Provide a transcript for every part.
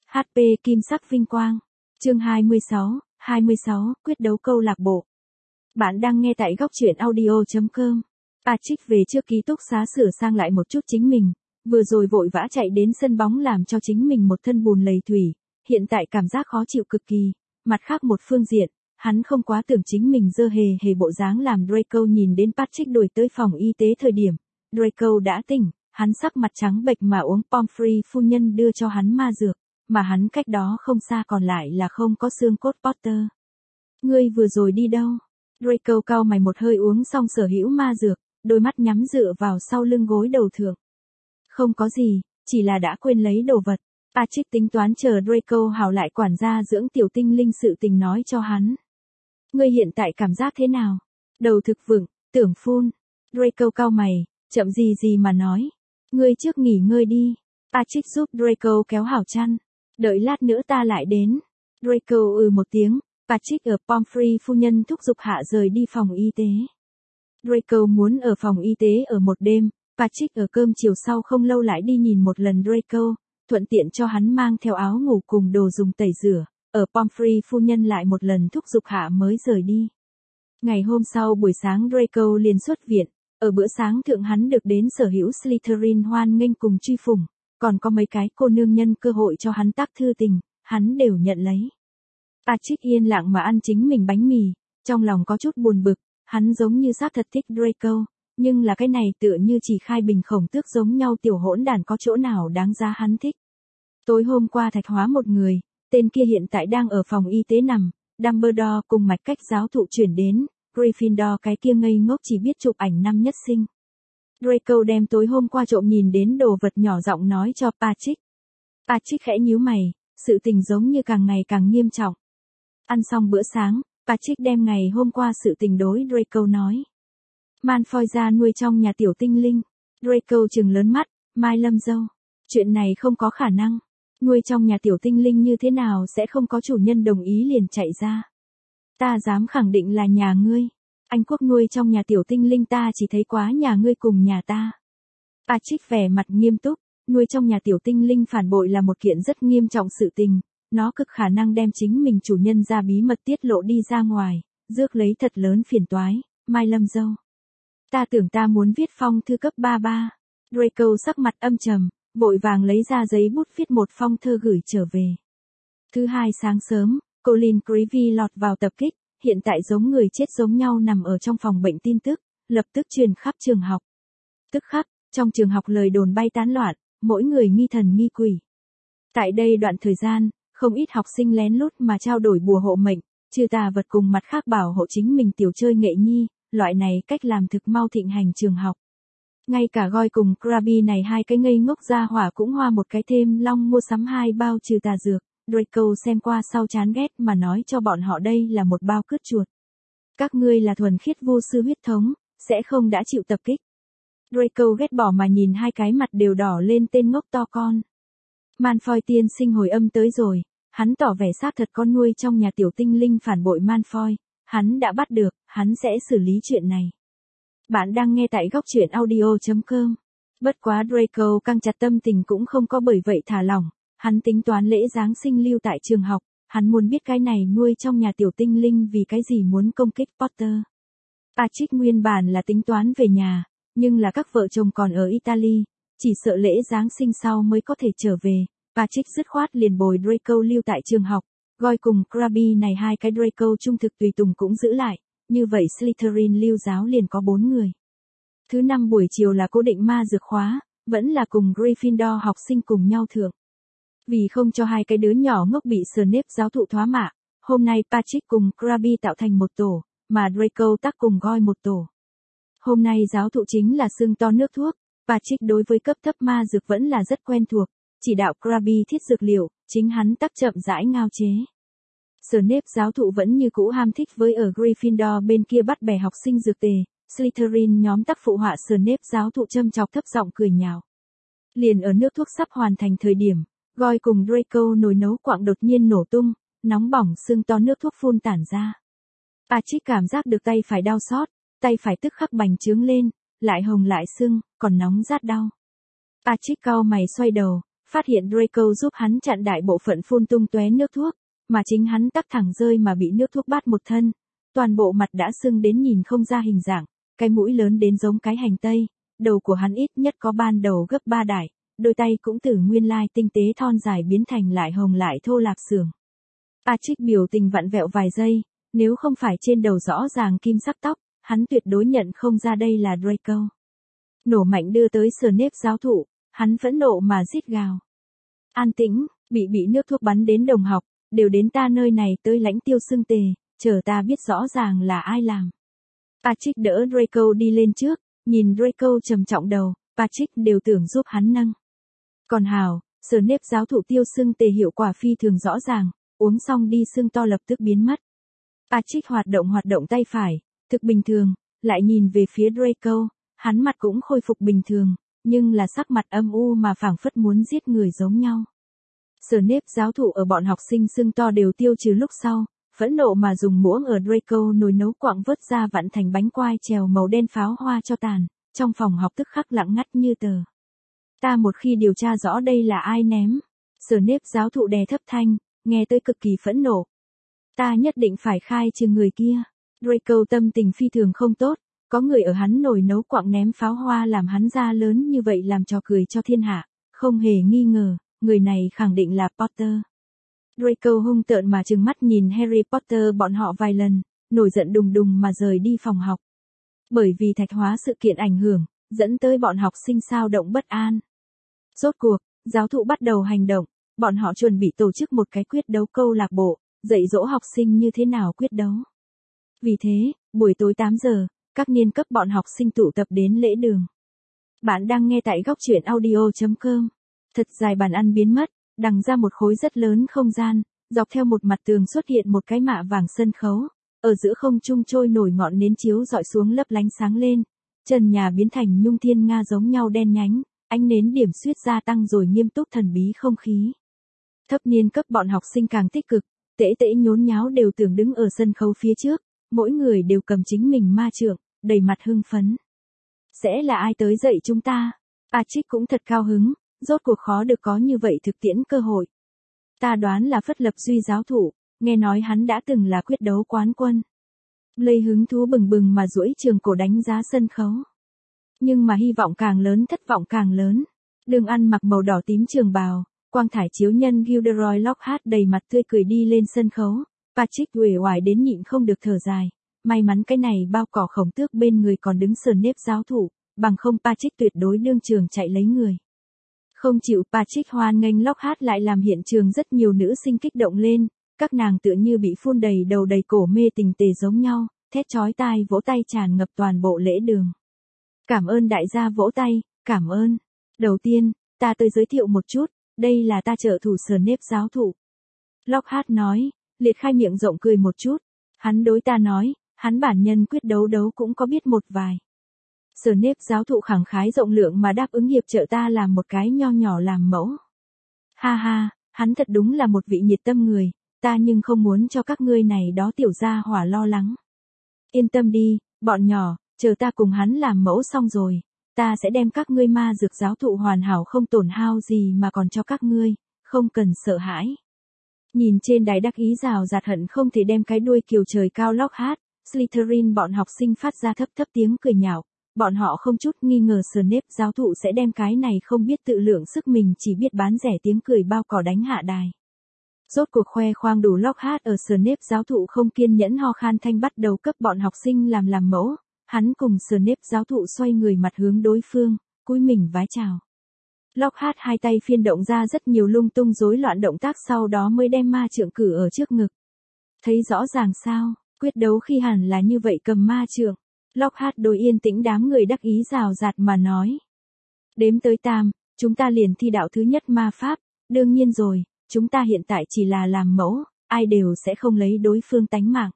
HP Kim sắc vinh quang. Chương 26, quyết đấu câu lạc bộ. Bạn đang nghe tại góc truyện audio.com. Patrick về trước ký túc xá sửa sang lại một chút chính mình, vừa rồi vội vã chạy đến sân bóng làm cho chính mình một thân bùn lầy thủy, hiện tại cảm giác khó chịu cực kỳ. Mặt khác một phương diện, hắn không quá tưởng chính mình dơ hề bộ dáng làm Draco nhìn đến Patrick đuổi tới phòng y tế thời điểm. Draco đã tỉnh, hắn sắc mặt trắng bệch mà uống Pomfrey phu nhân đưa cho hắn ma dược, mà hắn cách đó không xa còn lại là không có xương cốt Potter. Ngươi vừa rồi đi đâu? Draco cau mày một hơi uống xong sở hữu ma dược, đôi mắt nhắm dựa vào sau lưng gối đầu thượng. Không có gì, chỉ là đã quên lấy đồ vật. Patrick tính toán chờ Draco hào lại quản gia dưỡng tiểu tinh linh sự tình nói cho hắn. Ngươi hiện tại cảm giác thế nào? Đầu thực vững, tưởng phun. Draco cau mày, chậm gì mà nói. Ngươi trước nghỉ ngơi đi. Patrick giúp Draco kéo hảo chăn. Đợi lát nữa ta lại đến. Draco một tiếng. Patrick ở Pomfrey phu nhân thúc giục hạ rời đi phòng y tế. Draco muốn ở phòng y tế ở một đêm. Patrick ở cơm chiều sau không lâu lại đi nhìn một lần Draco, thuận tiện cho hắn mang theo áo ngủ cùng đồ dùng tẩy rửa. Ở Pomfrey phu nhân lại một lần thúc giục hạ mới rời đi. Ngày hôm sau buổi sáng Draco liền xuất viện. Ở bữa sáng thượng hắn được đến sở hữu Slytherin hoan nghênh cùng truy phủng, còn có mấy cái cô nương nhân cơ hội cho hắn tác thư tình, hắn đều nhận lấy. Patrick yên lặng mà ăn chính mình bánh mì, trong lòng có chút buồn bực, hắn giống như xác thật thích Draco, nhưng là cái này tựa như chỉ khai bình khổng tước giống nhau tiểu hỗn đản có chỗ nào đáng giá hắn thích. Tối hôm qua thạch hóa một người, tên kia hiện tại đang ở phòng y tế nằm, Dumbledore cùng mạch cách giáo thụ chuyển đến. Gryffindor cái kia ngây ngốc chỉ biết chụp ảnh năm nhất sinh. Draco đem tối hôm qua trộm nhìn đến đồ vật nhỏ giọng nói cho Patrick. Patrick khẽ nhíu mày, sự tình giống như càng ngày càng nghiêm trọng. Ăn xong bữa sáng, Patrick đem ngày hôm qua sự tình đối Draco nói. Malfoy ra nuôi trong nhà tiểu tinh linh. Draco trừng lớn mắt, Mai Lâm dâu. Chuyện này không có khả năng. Nuôi trong nhà tiểu tinh linh như thế nào sẽ không có chủ nhân đồng ý liền chạy ra. Ta dám khẳng định là nhà ngươi. Anh quốc nuôi trong nhà tiểu tinh linh ta chỉ thấy quá nhà ngươi cùng nhà ta. Patrick vẻ mặt nghiêm túc, nuôi trong nhà tiểu tinh linh phản bội là một kiện rất nghiêm trọng sự tình, nó cực khả năng đem chính mình chủ nhân ra bí mật tiết lộ đi ra ngoài, rước lấy thật lớn phiền toái, Mai Lâm dâu. Ta tưởng ta muốn viết phong thư cấp 33. Draco sắc mặt âm trầm, vội vàng lấy ra giấy bút viết một phong thơ gửi trở về. Thứ hai sáng sớm, Colin Creevy lọt vào tập kích, hiện tại giống người chết giống nhau nằm ở trong phòng bệnh tin tức, lập tức truyền khắp trường học. Tức khắc, trong trường học lời đồn bay tán loạn, mỗi người nghi thần nghi quỷ. Tại đây đoạn thời gian, không ít học sinh lén lút mà trao đổi bùa hộ mệnh, trừ tà vật cùng mặt khác bảo hộ chính mình tiểu chơi nghệ nhi, loại này cách làm thực mau thịnh hành trường học. Ngay cả Goyle cùng Crabbe này hai cái ngây ngốc ra hỏa cũng hoa một cái thêm long mua sắm 2 bao trừ tà dược. Draco xem qua sau chán ghét mà nói cho bọn họ đây là một bao cướp chuột. Các ngươi là thuần khiết vô sư huyết thống, sẽ không đã chịu tập kích. Draco ghét bỏ mà nhìn hai cái mặt đều đỏ lên tên ngốc to con. Malfoy tiên sinh hồi âm tới rồi, hắn tỏ vẻ xác thật con nuôi trong nhà tiểu tinh linh phản bội Malfoy, hắn đã bắt được, hắn sẽ xử lý chuyện này. Bạn đang nghe tại góc truyện audio.com. Bất quá Draco căng chặt tâm tình cũng không có bởi vậy thả lỏng. Hắn tính toán lễ Giáng sinh lưu tại trường học, hắn muốn biết cái này nuôi trong nhà tiểu tinh linh vì cái gì muốn công kích Potter. Patrick nguyên bản là tính toán về nhà, nhưng là các vợ chồng còn ở Italy, chỉ sợ lễ Giáng sinh sau mới có thể trở về. Patrick dứt khoát liền bồi Draco lưu tại trường học, Goyle cùng Crabbe này hai cái Draco trung thực tùy tùng cũng giữ lại, như vậy Slytherin lưu giáo liền có 4 người. Thứ 5 buổi chiều là cố định ma dược khóa, vẫn là cùng Gryffindor học sinh cùng nhau thượng. Vì không cho hai cái đứa nhỏ ngốc bị Snape giáo thụ thoá mạ, hôm nay Patrick cùng Crabbe tạo thành một tổ, mà Draco tác cùng Goyle một tổ. Hôm nay giáo thụ chính là xương to nước thuốc, Patrick đối với cấp thấp ma dược vẫn là rất quen thuộc, chỉ đạo Crabbe thiết dược liệu, chính hắn tác chậm rãi ngao chế. Snape giáo thụ vẫn như cũ ham thích với ở Gryffindor bên kia bắt bè học sinh dược tề, Slytherin nhóm tác phụ họa Snape giáo thụ châm chọc thấp giọng cười nhạo. Liền ở nước thuốc sắp hoàn thành thời điểm, Goyle cùng Draco nồi nấu quặng đột nhiên nổ tung, nóng bỏng xương to nước thuốc phun tản ra. Patrick cảm giác được tay phải đau xót, tay phải tức khắc bành trướng lên, lại hồng lại sưng, còn nóng rát đau. Patrick cau mày xoay đầu, phát hiện Draco giúp hắn chặn đại bộ phận phun tung tóe nước thuốc, mà chính hắn tắc thẳng rơi mà bị nước thuốc bát một thân. Toàn bộ mặt đã sưng đến nhìn không ra hình dạng, cái mũi lớn đến giống cái hành tây, đầu của hắn ít nhất có ban đầu gấp 3 đại, đôi tay cũng từ nguyên lai tinh tế thon dài biến thành lại hồng lại thô lạp xưởng. Patrick biểu tình vặn vẹo vài giây, nếu không phải trên đầu rõ ràng kim sắc tóc, hắn tuyệt đối nhận không ra đây là Draco. Nổ mạnh đưa tới Snape giáo thụ, hắn phẫn nộ mà rít gào. An tĩnh, bị nước thuốc bắn đến đồng học, đều đến ta nơi này tới lãnh tiêu xưng tề, chờ ta biết rõ ràng là ai làm. Patrick đỡ Draco đi lên trước, nhìn Draco trầm trọng đầu, Patrick đều tưởng giúp hắn nâng. Còn hào, Snape giáo thụ tiêu xưng tề hiệu quả phi thường rõ ràng, uống xong đi xưng to lập tức biến mất. Patrick hoạt động tay phải, thực bình thường, lại nhìn về phía Draco, hắn mặt cũng khôi phục bình thường, nhưng là sắc mặt âm u mà phảng phất muốn giết người giống nhau. Snape giáo thụ ở bọn học sinh xưng to đều tiêu trừ lúc sau, phẫn nộ mà dùng muỗng ở Draco nồi nấu quặng vớt ra vặn thành bánh quai trèo màu đen pháo hoa cho tàn, trong phòng học tức khắc lặng ngắt như tờ. Ta một khi điều tra rõ đây là ai ném. Snape giáo thụ đè thấp thanh, nghe tới cực kỳ phẫn nộ. Ta nhất định phải khai trừ người kia. Draco tâm tình phi thường không tốt, có người ở hắn nồi nấu quặng ném pháo hoa làm hắn ra lớn như vậy làm trò cười cho thiên hạ, không hề nghi ngờ, người này khẳng định là Potter. Draco hung tợn mà trừng mắt nhìn Harry Potter bọn họ vài lần, nổi giận đùng đùng mà rời đi phòng học. Bởi vì thạch hóa sự kiện ảnh hưởng, dẫn tới bọn học sinh xao động bất an. Rốt cuộc, giáo thụ bắt đầu hành động, bọn họ chuẩn bị tổ chức một cái quyết đấu câu lạc bộ, dạy dỗ học sinh như thế nào quyết đấu. Vì thế, buổi tối 8 giờ, các niên cấp bọn học sinh tụ tập đến lễ đường. Bạn đang nghe tại góc truyện audio.com. Thật dài bàn ăn biến mất, đằng ra một khối rất lớn không gian, dọc theo một mặt tường xuất hiện một cái mạ vàng sân khấu, ở giữa không trung trôi nổi ngọn nến chiếu dọi xuống lấp lánh sáng lên, trần nhà biến thành nhung thiên nga giống nhau đen nhánh, ánh nến điểm xuyết gia tăng rồi nghiêm túc thần bí không khí. Thấp niên cấp bọn học sinh càng tích cực, tễ nhốn nháo đều tưởng đứng ở sân khấu phía trước, mỗi người đều cầm chính mình ma trượng, đầy mặt hưng phấn. Sẽ là ai tới dạy chúng ta? Patrick cũng thật cao hứng, rốt cuộc khó được có như vậy thực tiễn cơ hội. Ta đoán là Phất Lập Duy giáo thủ, nghe nói hắn đã từng là quyết đấu quán quân. Blake hứng thú bừng bừng mà duỗi trường cổ đánh giá sân khấu. Nhưng mà hy vọng càng lớn thất vọng càng lớn. Đường ăn mặc màu đỏ tím trường bào, quang thải chiếu nhân Gilderoy Lockhart đầy mặt tươi cười đi lên sân khấu. Patrick uể oải đến nhịn không được thở dài. May mắn cái này bao cỏ khổng tước bên người còn đứng Snape giáo thủ, bằng không Patrick tuyệt đối đương trường chạy lấy người. Không chịu Patrick hoan nghênh Lockhart lại làm hiện trường rất nhiều nữ sinh kích động lên, các nàng tựa như bị phun đầy đầu đầy cổ mê tình tề giống nhau, thét chói tai vỗ tay tràn ngập toàn bộ lễ đường. Cảm ơn đại gia vỗ tay, cảm ơn. Đầu tiên, ta tới giới thiệu một chút, đây là ta trợ thủ Snape giáo thủ. Lockhart nói, liệt khai miệng rộng cười một chút. Hắn đối ta nói, hắn bản nhân quyết đấu cũng có biết một vài. Snape giáo thụ khẳng khái rộng lượng mà đáp ứng hiệp trợ ta làm một cái nho nhỏ làm mẫu. Ha ha, hắn thật đúng là một vị nhiệt tâm người, ta nhưng không muốn cho các ngươi này đó tiểu gia hỏa lo lắng. Yên tâm đi, bọn nhỏ, chờ ta cùng hắn làm mẫu xong rồi, ta sẽ đem các ngươi ma dược giáo thụ hoàn hảo không tổn hao gì mà còn cho các ngươi, không cần sợ hãi. Nhìn trên đài đắc ý rào rạt hận không thể đem cái đuôi kiều trời cao Lockhart, Slytherin bọn học sinh phát ra thấp thấp tiếng cười nhạo, bọn họ không chút nghi ngờ Snape giáo thụ sẽ đem cái này không biết tự lượng sức mình chỉ biết bán rẻ tiếng cười bao cỏ đánh hạ đài. Rốt cuộc khoe khoang đủ Lockhart ở Snape giáo thụ không kiên nhẫn ho khan thanh bắt đầu cấp bọn học sinh làm mẫu, hắn cùng Snape giáo thụ xoay người mặt hướng đối phương, cúi mình vái chào. Lockhart hai tay phiên động ra rất nhiều lung tung rối loạn động tác sau đó mới đem ma trượng cử ở trước ngực. Thấy rõ ràng sao, quyết đấu khi hẳn là như vậy cầm ma trượng. Lockhart đối yên tĩnh đám người đắc ý rào rạt mà nói. Đếm tới tam, chúng ta liền thi đạo thứ nhất ma pháp, đương nhiên rồi, chúng ta hiện tại chỉ là làm mẫu, ai đều sẽ không lấy đối phương tánh mạng.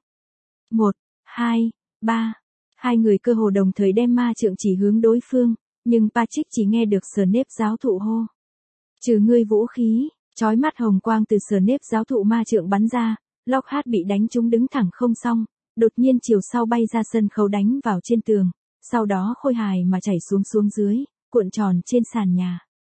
1, 2, 3, hai người cơ hồ đồng thời đem ma trượng chỉ hướng đối phương, nhưng Patrick chỉ nghe được Snape giáo thụ hô. Trừ ngươi vũ khí, chói mắt hồng quang từ Snape giáo thụ ma trượng bắn ra, Lockhart bị đánh trúng đứng thẳng không xong, đột nhiên chiều sau bay ra sân khấu đánh vào trên tường, sau đó khôi hài mà chảy xuống dưới, cuộn tròn trên sàn nhà.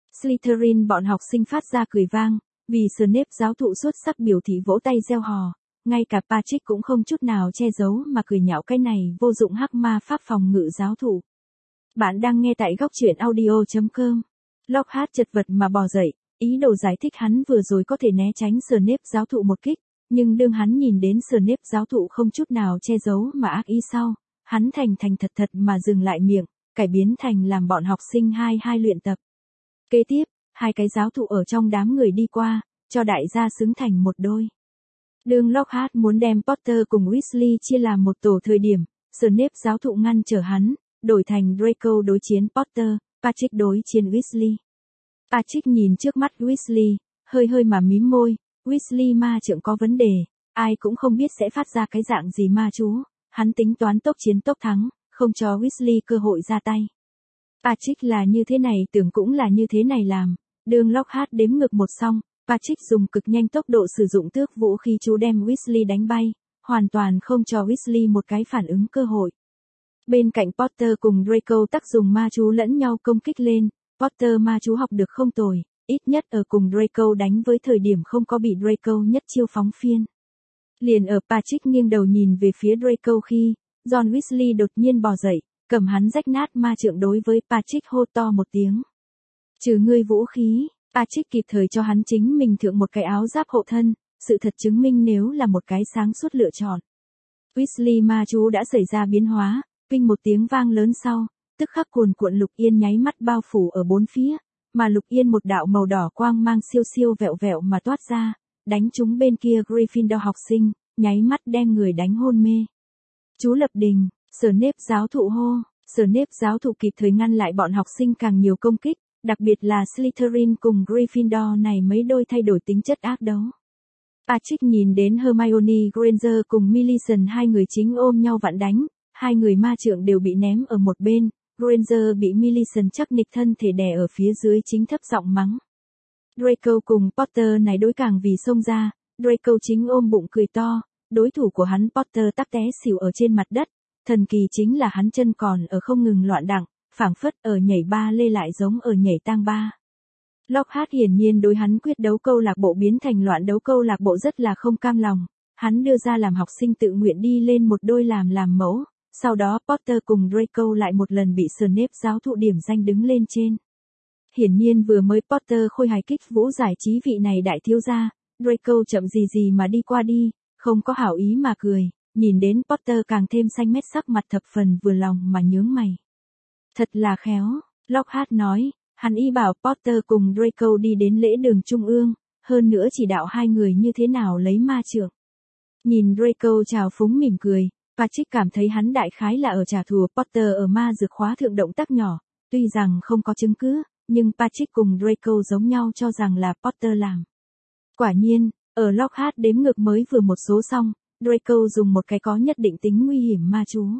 Slytherin bọn học sinh phát ra cười vang, vì Snape giáo thụ xuất sắc biểu thị vỗ tay reo hò. Ngay cả Patrick cũng không chút nào che giấu mà cười nhạo cái này vô dụng hắc ma pháp phòng ngự giáo thụ. Bạn đang nghe tại góc truyện audio.com. Lockhart chật vật mà bò dậy, ý đồ giải thích hắn vừa rồi có thể né tránh Snape giáo thụ một kích, nhưng đương hắn nhìn đến Snape giáo thụ không chút nào che giấu mà ác ý sau, hắn thành thật mà dừng lại miệng, cải biến thành làm bọn học sinh hai luyện tập. Kế tiếp, hai cái giáo thụ ở trong đám người đi qua, cho đại gia xứng thành một đôi. Đương Lockhart muốn đem Potter cùng Weasley chia làm một tổ thời điểm, Snape giáo thụ ngăn trở hắn, đổi thành Draco đối chiến Potter, Patrick đối chiến Weasley. Patrick nhìn trước mắt Weasley, hơi mà mím môi, Weasley ma trượng có vấn đề, ai cũng không biết sẽ phát ra cái dạng gì ma chú, hắn tính toán tốc chiến tốc thắng, không cho Weasley cơ hội ra tay. Patrick là như thế này tưởng cũng là như thế này làm, đương Lockhart đếm ngược một xong, Patrick dùng cực nhanh tốc độ sử dụng tước vũ khí chú đem Weasley đánh bay, hoàn toàn không cho Weasley một cái phản ứng cơ hội. Bên cạnh Potter cùng Draco tác dùng ma chú lẫn nhau công kích lên, Potter ma chú học được không tồi, ít nhất ở cùng Draco đánh với thời điểm không có bị Draco nhất chiêu phóng phiên. Liền ở Patrick nghiêng đầu nhìn về phía Draco khi, John Weasley đột nhiên bò dậy, cầm hắn rách nát ma trượng đối với Patrick hô to một tiếng. Trừ ngươi vũ khí, Patrick kịp thời cho hắn chính mình thượng một cái áo giáp hộ thân, sự thật chứng minh nếu là một cái sáng suốt lựa chọn. Weasley ma chú đã xảy ra biến hóa, kinh một tiếng vang lớn sau, tức khắc cuồn lục yên nháy mắt bao phủ ở bốn phía, mà lục yên một đạo màu đỏ quang mang siêu vẹo mà toát ra, đánh trúng bên kia Gryffindor học sinh, nháy mắt đem người đánh hôn mê. Chú lập đình, Snape giáo thụ hô, Snape giáo thụ kịp thời ngăn lại bọn học sinh càng nhiều công kích, đặc biệt là Slytherin cùng Gryffindor này mấy đôi thay đổi tính chất ác đấu. Patrick nhìn đến Hermione Granger cùng Millicent hai người chính ôm nhau vặn đánh, hai người ma trượng đều bị ném ở một bên, Granger bị Millicent chắc nịch thân thể đè ở phía dưới chính thấp giọng mắng. Draco cùng Potter này đối càng vì xông ra, Draco chính ôm bụng cười to, đối thủ của hắn Potter tắc té xỉu ở trên mặt đất, thần kỳ chính là hắn chân còn ở không ngừng loạn đặng, phảng phất ở nhảy ba lê lại giống ở nhảy tang ba. Lockhart hiển nhiên đối hắn quyết đấu câu lạc bộ biến thành loạn đấu câu lạc bộ rất là không cam lòng, hắn đưa ra làm học sinh tự nguyện đi lên một đôi làm mẫu, sau đó Potter cùng Draco lại một lần bị Snape giáo thụ điểm danh đứng lên trên. Hiển nhiên vừa mới Potter khôi hài kích vũ giải trí vị này đại thiếu gia, Draco chậm gì mà đi qua đi, không có hảo ý mà cười, nhìn đến Potter càng thêm xanh mét sắc mặt thập phần vừa lòng mà nhướng mày. Thật là khéo, Lockhart nói, hắn y bảo Potter cùng Draco đi đến lễ đường trung ương, hơn nữa chỉ đạo hai người như thế nào lấy ma trượng. Nhìn Draco trào phúng mỉm cười, Patrick cảm thấy hắn đại khái là ở trả thù Potter ở ma dược khóa thượng động tác nhỏ, tuy rằng không có chứng cứ, nhưng Patrick cùng Draco giống nhau cho rằng là Potter làm. Quả nhiên, ở Lockhart đếm ngược mới vừa một số xong, Draco dùng một cái có nhất định tính nguy hiểm ma chú.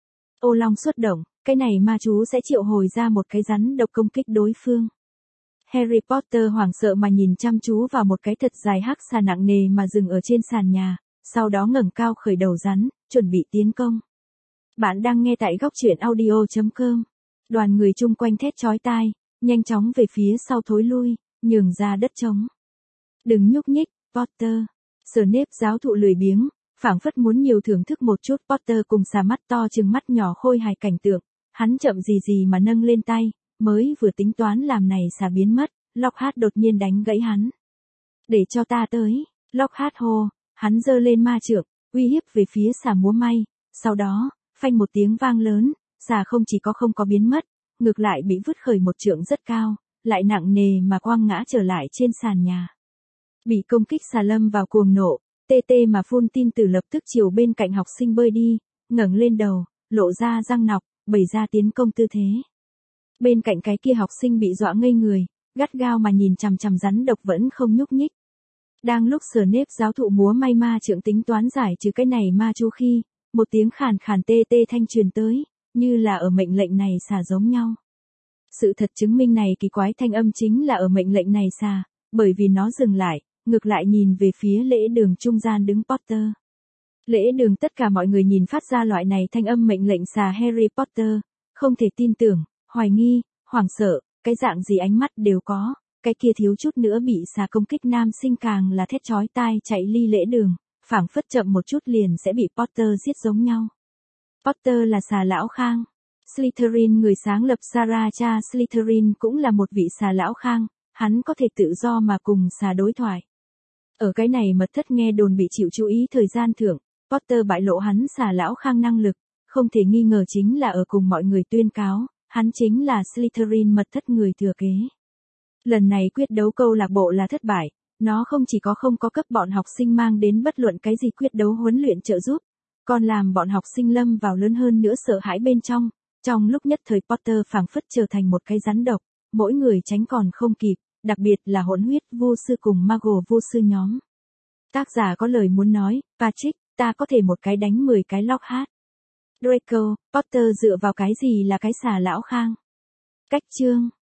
Ô long xuất động, cái này ma chú sẽ triệu hồi ra một cái rắn độc công kích đối phương. Harry Potter hoảng sợ mà nhìn chăm chú vào một cái thật dài hắc xà nặng nề mà dừng ở trên sàn nhà, sau đó ngẩng cao khởi đầu rắn, chuẩn bị tiến công. Bạn đang nghe tại góc truyện audio.com. Đoàn người chung quanh thét chói tai, nhanh chóng về phía sau thối lui, nhường ra đất trống. Đừng nhúc nhích, Potter. Snape giáo thụ lười biếng, phảng phất muốn nhiều thưởng thức một chút Potter cùng xà mắt to trừng mắt nhỏ khôi hài cảnh tượng. Hắn chậm gì mà nâng lên tay, mới vừa tính toán làm này xà biến mất, Lockhart đột nhiên đánh gãy hắn. Để cho ta tới, Lockhart hô, hắn giơ lên ma trượng, uy hiếp về phía xà múa may, sau đó, phanh một tiếng vang lớn, xà không chỉ không có biến mất, ngược lại bị vứt khởi một trượng rất cao, lại nặng nề mà quăng ngã trở lại trên sàn nhà. Bị công kích xà lâm vào cuồng nộ, tê mà phun tin từ lập tức chiều bên cạnh học sinh bơi đi, ngẩng lên đầu, lộ ra răng nọc, bày ra tiến công tư thế. Bên cạnh cái kia học sinh bị dọa ngây người, gắt gao mà nhìn chằm rắn độc vẫn không nhúc nhích. Đang lúc Snape giáo thụ múa may ma trượng tính toán giải trừ cái này ma chú khi, một tiếng khàn tê thanh truyền tới, như là ở mệnh lệnh này xà giống nhau. Sự thật chứng minh này kỳ quái thanh âm chính là ở mệnh lệnh này xà, bởi vì nó dừng lại, ngược lại nhìn về phía lễ đường trung gian đứng Potter. Lễ đường tất cả mọi người nhìn phát ra loại này thanh âm mệnh lệnh xà Harry Potter, không thể tin tưởng, hoài nghi, hoảng sợ, cái dạng gì ánh mắt đều có, cái kia thiếu chút nữa bị xà công kích nam sinh càng là thét chói tai chạy ly lễ đường, phảng phất chậm một chút liền sẽ bị Potter giết giống nhau. Potter là xà lão Khang. Slytherin người sáng lập Sarah cha Slytherin cũng là một vị xà lão Khang, hắn có thể tự do mà cùng xà đối thoại. Ở cái này mật thất nghe đồn bị chịu chú ý thời gian thưởng, Potter bại lộ hắn xà lão Khang năng lực, không thể nghi ngờ chính là ở cùng mọi người tuyên cáo, hắn chính là Slytherin mật thất người thừa kế. Lần này quyết đấu câu lạc bộ là thất bại, nó không chỉ có không có cấp bọn học sinh mang đến bất luận cái gì quyết đấu huấn luyện trợ giúp, còn làm bọn học sinh lâm vào lớn hơn nữa sợ hãi bên trong lúc nhất thời Potter phảng phất trở thành một cái rắn độc, mỗi người tránh còn không kịp, đặc biệt là hỗn huyết vô sư cùng Muggle vô sư nhóm. Tác giả có lời muốn nói, Patrick, ta có thể một cái đánh 10 cái Lockhart. Draco, Potter dựa vào cái gì là cái xà lão Khang? Cách chương